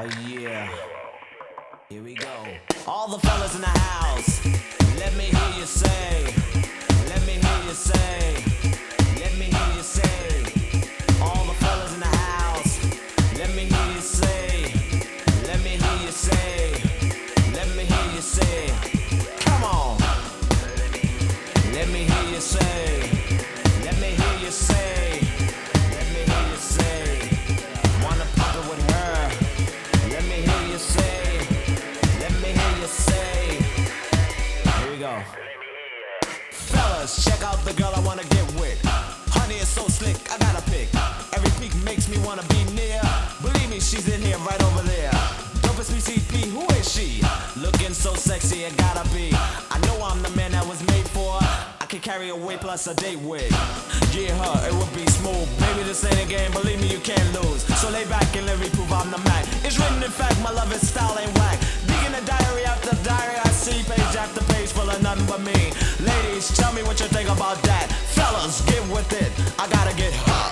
Yeah, here we go. All the fellas in the house, let me hear you say, let me hear you say, let me hear you say. All the fellas in the house, let me hear you say, let me hear you say, let me hear you say. Come on. Let me hear you say, let me hear you say, let me hear you say. Wanna pop it with her? Let me hear you say, let me hear you say. Here we go. Fellas, check out the girl I wanna get with. Honey is so slick, I gotta pick. Every peek makes me wanna be near. Believe me, she's in here right over there. Dopest BCP, who is she? Looking so sexy, it gotta be. I know I'm the man that was made for. I can carry a weight plus a date with. Yeah, her, it would be smooth. Baby, this ain't a game, believe me, you can't lose. So lay back and let me prove I'm the man. It's written in fact, my love, is style ain't whack. Digging a diary after diary, I see page after page full of nothing but me. Ladies, tell me what you think about that. Fellas, get with it, I gotta get hot.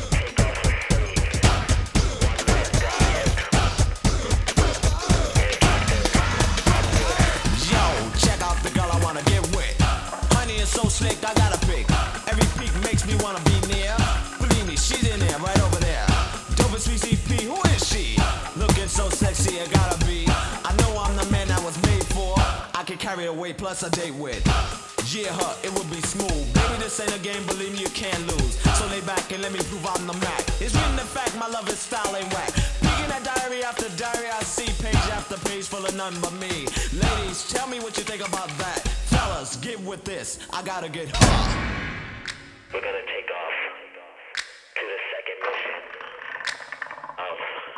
So slick, I gotta pick. Every peak makes me wanna be near. Believe me, she's in there, right over there. Dopest VCP, who is she? Looking so sexy, I gotta be. I know I'm the man I was made for. I can carry a weight plus a date with. Yeah, her, it would be smooth. Baby, this ain't a game, believe me, you can't lose. So lay back and let me prove I'm the Mac. It's written in fact, my love is style ain't whack. Peeking at diary after diary, I see page after page full of nothing but me. Ladies, tell me what you think about that. Fellas, get with this, I gotta get hot. We're gonna take off to the second mission of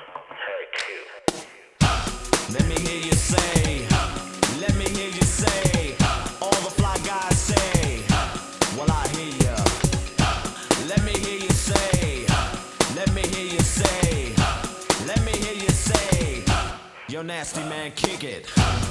her 2. Let me hear you say, let me hear you say. All the fly guys say, well I hear ya. Let me hear you say, let me hear you say, let me hear you say. Yo nasty man, kick it.